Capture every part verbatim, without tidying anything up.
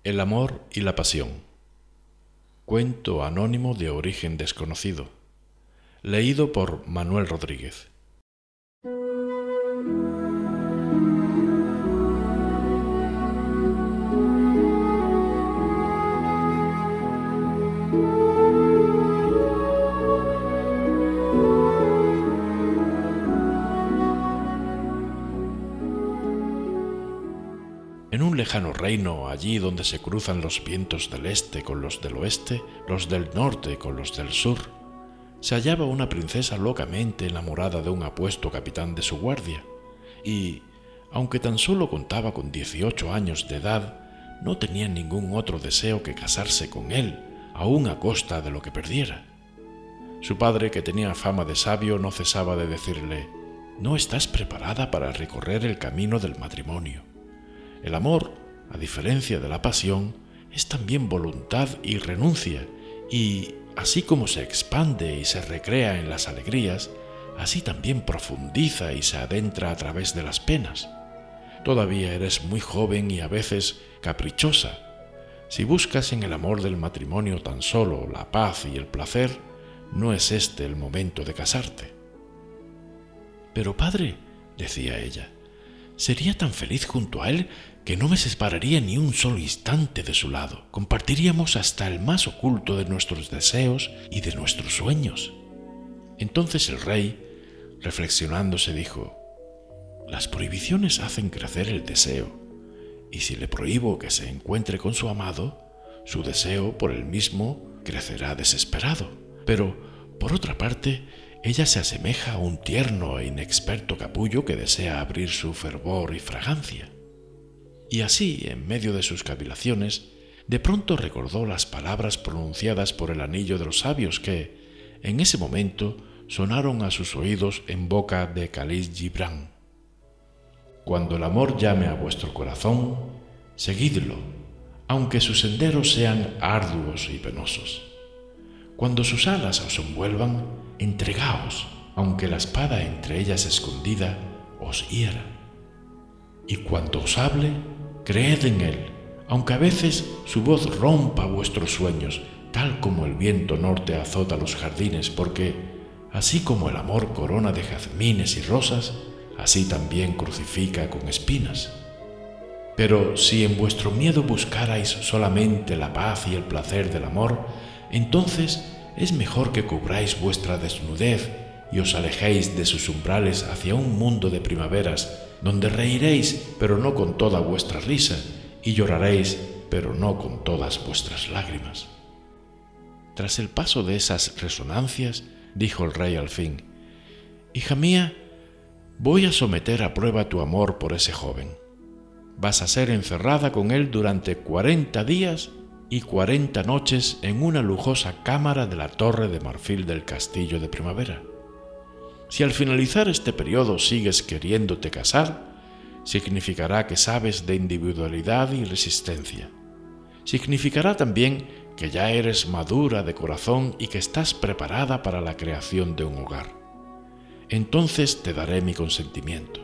El amor y la pasión. Cuento anónimo de origen desconocido. Leído por Manuel Rodríguez. En un lejano reino, allí donde se cruzan los vientos del este con los del oeste, los del norte con los del sur, se hallaba una princesa locamente enamorada de un apuesto capitán de su guardia, y, aunque tan solo contaba con dieciocho años de edad, no tenía ningún otro deseo que casarse con él, aun a costa de lo que perdiera. Su padre, que tenía fama de sabio, no cesaba de decirle: «No estás preparada para recorrer el camino del matrimonio. El amor, a diferencia de la pasión, es también voluntad y renuncia, y así como se expande y se recrea en las alegrías, así también profundiza y se adentra a través de las penas. Todavía eres muy joven y a veces caprichosa. Si buscas en el amor del matrimonio tan solo la paz y el placer, no es este el momento de casarte». «Pero padre», decía ella, «sería tan feliz junto a él que no me separaría ni un solo instante de su lado. Compartiríamos hasta el más oculto de nuestros deseos y de nuestros sueños». Entonces el rey, reflexionando, se dijo: «Las prohibiciones hacen crecer el deseo, y si le prohíbo que se encuentre con su amado, su deseo por él mismo crecerá desesperado. Pero, por otra parte, ella se asemeja a un tierno e inexperto capullo que desea abrir su fervor y fragancia». Y así, en medio de sus cavilaciones, de pronto recordó las palabras pronunciadas por el anillo de los sabios que, en ese momento, sonaron a sus oídos en boca de Khalil Gibran: «Cuando el amor llame a vuestro corazón, seguidlo, aunque sus senderos sean arduos y penosos. Cuando sus alas os envuelvan, entregaos, aunque la espada entre ellas escondida os hiera. Y cuando os hable, creed en él, aunque a veces su voz rompa vuestros sueños, tal como el viento norte azota los jardines, porque, así como el amor corona de jazmines y rosas, así también crucifica con espinas. Pero si en vuestro miedo buscarais solamente la paz y el placer del amor, entonces es mejor que cubráis vuestra desnudez y os alejéis de sus umbrales hacia un mundo de primaveras, donde reiréis, pero no con toda vuestra risa, y lloraréis, pero no con todas vuestras lágrimas». Tras el paso de esas resonancias, dijo el rey al fin: «Hija mía, voy a someter a prueba tu amor por ese joven. Vas a ser encerrada con él durante cuarenta días y cuarenta noches en una lujosa cámara de la torre de marfil del castillo de primavera. Si al finalizar este periodo sigues queriéndote casar, significará que sabes de individualidad y resistencia. Significará también que ya eres madura de corazón y que estás preparada para la creación de un hogar. Entonces te daré mi consentimiento».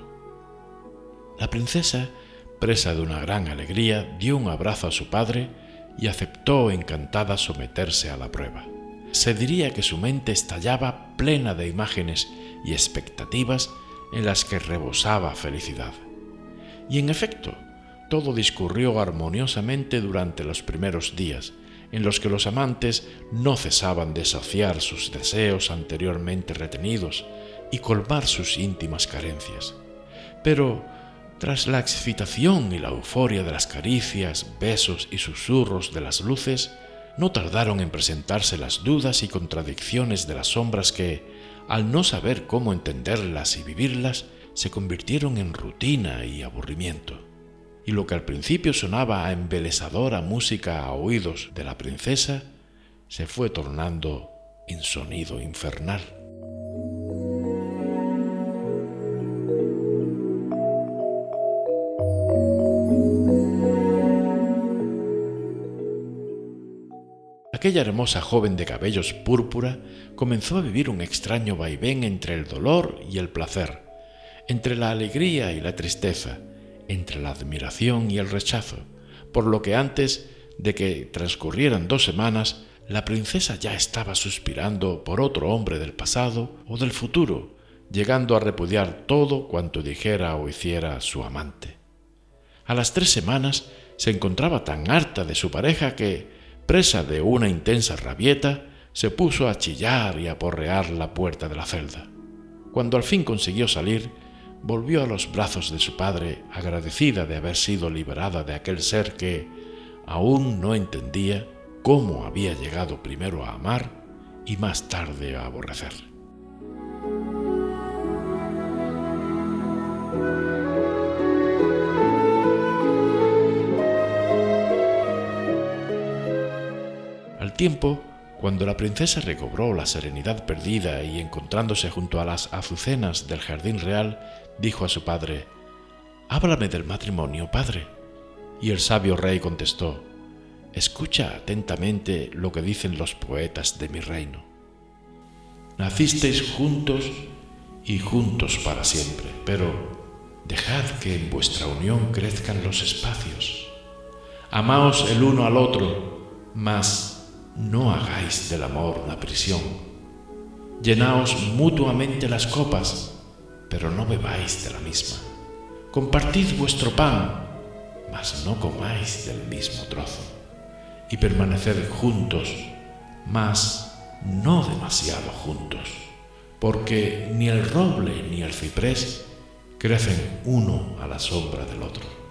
La princesa, presa de una gran alegría, dio un abrazo a su padre y aceptó encantada someterse a la prueba. Se diría que su mente estallaba plena de imágenes y expectativas en las que rebosaba felicidad. Y en efecto, todo discurrió armoniosamente durante los primeros días, en los que los amantes no cesaban de saciar sus deseos anteriormente retenidos y colmar sus íntimas carencias. Pero, tras la excitación y la euforia de las caricias, besos y susurros de las luces, no tardaron en presentarse las dudas y contradicciones de las sombras que, al no saber cómo entenderlas y vivirlas, se convirtieron en rutina y aburrimiento. Y lo que al principio sonaba a embelesadora música a oídos de la princesa, se fue tornando en sonido infernal. Aquella hermosa joven de cabellos púrpura comenzó a vivir un extraño vaivén entre el dolor y el placer, entre la alegría y la tristeza, entre la admiración y el rechazo, por lo que antes de que transcurrieran dos semanas, la princesa ya estaba suspirando por otro hombre del pasado o del futuro, llegando a repudiar todo cuanto dijera o hiciera su amante. A las tres semanas se encontraba tan harta de su pareja que, presa de una intensa rabieta, se puso a chillar y a porrear la puerta de la celda. Cuando al fin consiguió salir, volvió a los brazos de su padre, agradecida de haber sido liberada de aquel ser que aún no entendía cómo había llegado primero a amar y más tarde a aborrecer. Al tiempo, cuando la princesa recobró la serenidad perdida y encontrándose junto a las azucenas del jardín real, dijo a su padre: «Háblame del matrimonio, padre». Y el sabio rey contestó: «Escucha atentamente lo que dicen los poetas de mi reino. Nacisteis juntos y juntos para siempre, pero dejad que en vuestra unión crezcan los espacios. Amaos el uno al otro, mas no hagáis del amor una prisión. Llenaos mutuamente las copas, pero no bebáis de la misma. Compartid vuestro pan, mas no comáis del mismo trozo. Y permaneced juntos, mas no demasiado juntos, porque ni el roble ni el ciprés crecen uno a la sombra del otro».